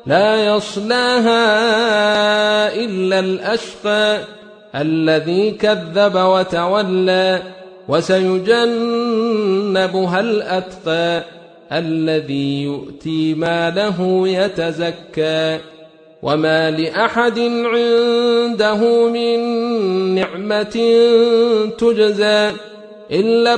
لا يصلاها إلا الأشقى الذي كذب وتولى وسيجنبها الأتقى الذي يؤتي ماله يتزكى وما لأحد عنده من نعمة تجزى إلا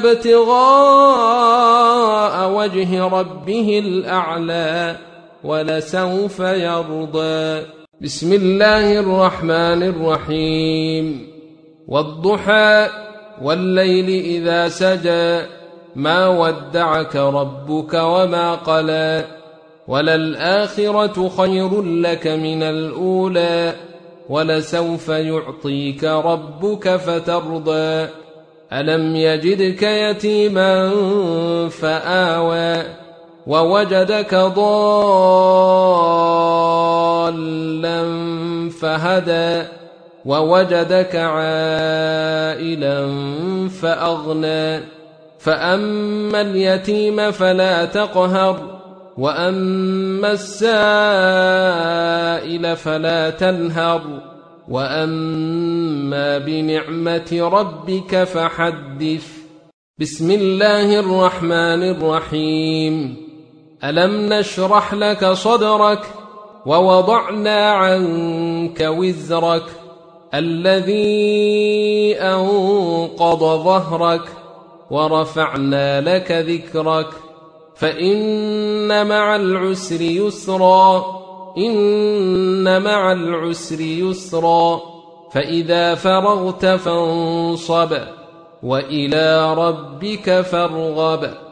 ابتغاء وجه ربه الأعلى ولسوف يرضى. بسم الله الرحمن الرحيم. والضحى والليل إذا سجى ما ودعك ربك وما قلى وللآخرة خير لك من الأولى ولسوف يعطيك ربك فترضى. ألم يجدك يتيما فآوى ووجدك ضالا فهدى ووجدك عائلا فأغنى فأما اليتيم فلا تقهر وأما السائل فلا تنهر وأما بنعمة ربك فحدث. بسم الله الرحمن الرحيم. ألم نشرح لك صدرك ووضعنا عنك وزرك الذي أنقض ظهرك ورفعنا لك ذكرك فإن مع العسر يسرا إن مع العسر يسرا فإذا فرغت فانصب وإلى ربك فارغب.